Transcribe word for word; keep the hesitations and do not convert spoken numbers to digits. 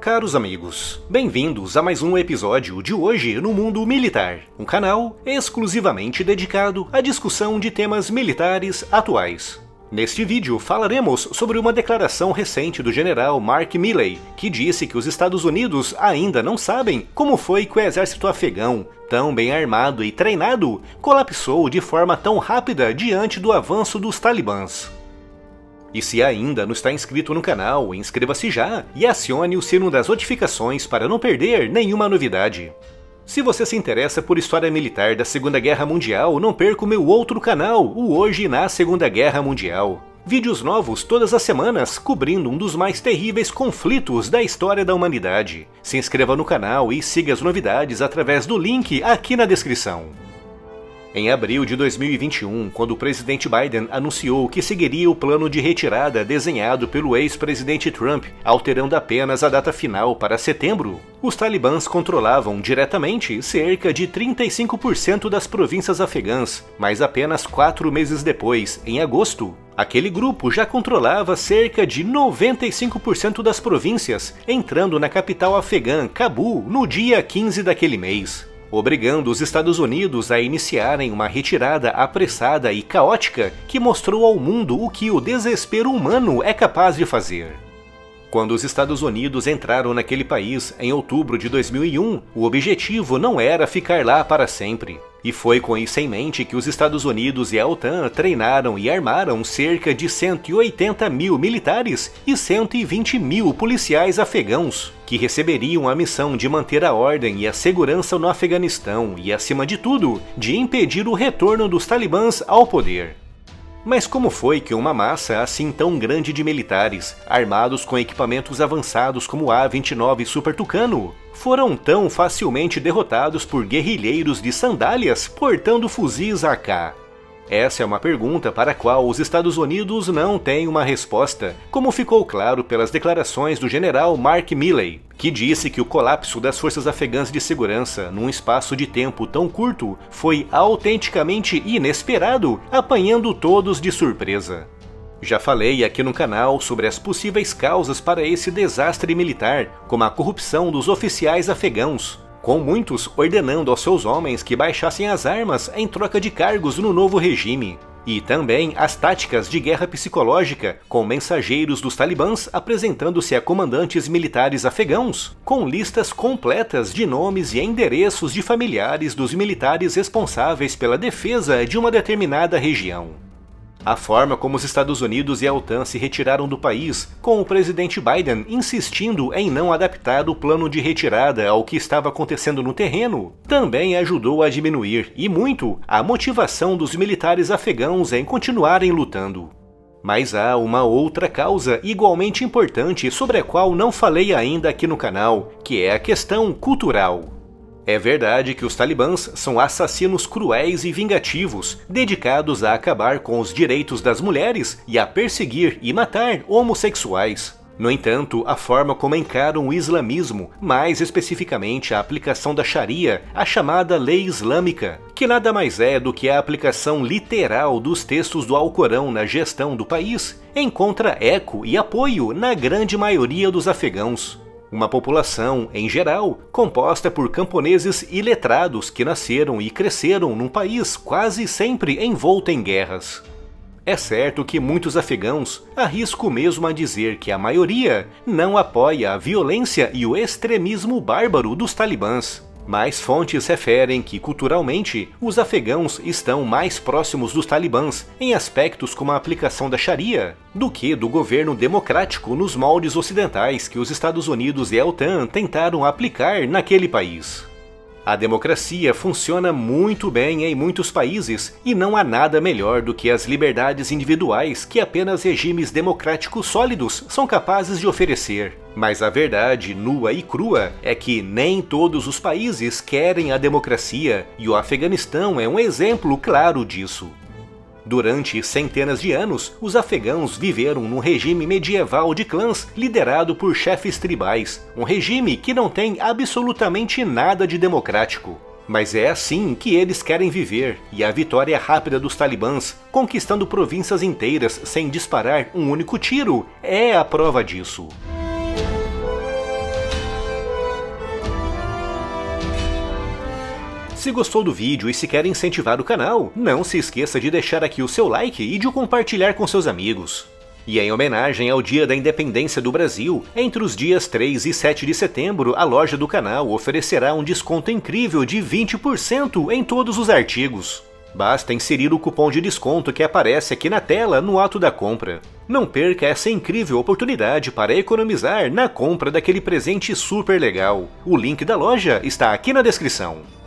caros amigos, bem-vindos a mais um episódio de Hoje no Mundo Militar, um canal exclusivamente dedicado à discussão de temas militares atuais. Neste vídeo falaremos sobre uma declaração recente do general Mark Milley, que disse que os Estados Unidos ainda não sabem como foi que o exército afegão, tão bem armado e treinado, colapsou de forma tão rápida diante do avanço dos talibãs. E se ainda não está inscrito no canal, inscreva-se já e acione o sino das notificações para não perder nenhuma novidade. Se você se interessa por história militar da Segunda Guerra Mundial, não perca o meu outro canal, o Hoje na Segunda Guerra Mundial. Vídeos novos todas as semanas, cobrindo um dos mais terríveis conflitos da história da humanidade. Se inscreva no canal e siga as novidades através do link aqui na descrição. Em abril de dois mil e vinte e um, quando o presidente Biden anunciou que seguiria o plano de retirada desenhado pelo ex-presidente Trump, alterando apenas a data final para setembro, os talibãs controlavam diretamente cerca de trinta e cinco por cento das províncias afegãs, mas apenas quatro meses depois, em agosto, aquele grupo já controlava cerca de noventa e cinco por cento das províncias, entrando na capital afegã, Cabul, no dia quinze daquele mês, obrigando os Estados Unidos a iniciarem uma retirada apressada e caótica que mostrou ao mundo o que o desespero humano é capaz de fazer. Quando os Estados Unidos entraram naquele país em outubro de dois mil e um, o objetivo não era ficar lá para sempre. E foi com isso em mente que os Estados Unidos e a OTAN treinaram e armaram cerca de cento e oitenta mil militares e cento e vinte mil policiais afegãos, que receberiam a missão de manter a ordem e a segurança no Afeganistão e, acima de tudo, de impedir o retorno dos talibãs ao poder. Mas como foi que uma massa assim tão grande de militares, armados com equipamentos avançados como o A vinte e nove Super Tucano, foram tão facilmente derrotados por guerrilheiros de sandálias portando fuzis A K? Essa é uma pergunta para a qual os Estados Unidos não têm uma resposta, como ficou claro pelas declarações do general Mark Milley, que disse que o colapso das forças afegãs de segurança num espaço de tempo tão curto foi autenticamente inesperado, apanhando todos de surpresa. Já falei aqui no canal sobre as possíveis causas para esse desastre militar, como a corrupção dos oficiais afegãos, com muitos ordenando aos seus homens que baixassem as armas em troca de cargos no novo regime. E também as táticas de guerra psicológica, com mensageiros dos talibãs apresentando-se a comandantes militares afegãos, com listas completas de nomes e endereços de familiares dos militares responsáveis pela defesa de uma determinada região. A forma como os Estados Unidos e a OTAN se retiraram do país, com o presidente Biden insistindo em não adaptar o plano de retirada ao que estava acontecendo no terreno, também ajudou a diminuir, e muito, a motivação dos militares afegãos em continuarem lutando. Mas há uma outra causa igualmente importante sobre a qual não falei ainda aqui no canal, que é a questão cultural. É verdade que os talibãs são assassinos cruéis e vingativos, dedicados a acabar com os direitos das mulheres e a perseguir e matar homossexuais. No entanto, a forma como encaram o islamismo, mais especificamente a aplicação da Sharia, a chamada lei islâmica, que nada mais é do que a aplicação literal dos textos do Alcorão na gestão do país, encontra eco e apoio na grande maioria dos afegãos. Uma população, em geral, composta por camponeses iletrados que nasceram e cresceram num país quase sempre envolto em guerras. É certo que muitos afegãos, arrisco mesmo a dizer que a maioria, não apoia a violência e o extremismo bárbaro dos talibãs. Mas fontes referem que, culturalmente, os afegãos estão mais próximos dos talibãs em aspectos como a aplicação da Sharia, do que do governo democrático nos moldes ocidentais que os Estados Unidos e a OTAN tentaram aplicar naquele país. A democracia funciona muito bem em muitos países e não há nada melhor do que as liberdades individuais que apenas regimes democráticos sólidos são capazes de oferecer. Mas a verdade nua e crua é que nem todos os países querem a democracia e o Afeganistão é um exemplo claro disso. Durante centenas de anos, os afegãos viveram num regime medieval de clãs liderado por chefes tribais, um regime que não tem absolutamente nada de democrático. Mas é assim que eles querem viver, e a vitória rápida dos talibãs, conquistando províncias inteiras sem disparar um único tiro, é a prova disso. Se gostou do vídeo e se quer incentivar o canal, não se esqueça de deixar aqui o seu like e de o compartilhar com seus amigos. E em homenagem ao Dia da Independência do Brasil, entre os dias três e sete de setembro, a loja do canal oferecerá um desconto incrível de vinte por cento em todos os artigos. Basta inserir o cupom de desconto que aparece aqui na tela no ato da compra. Não perca essa incrível oportunidade para economizar na compra daquele presente super legal. O link da loja está aqui na descrição.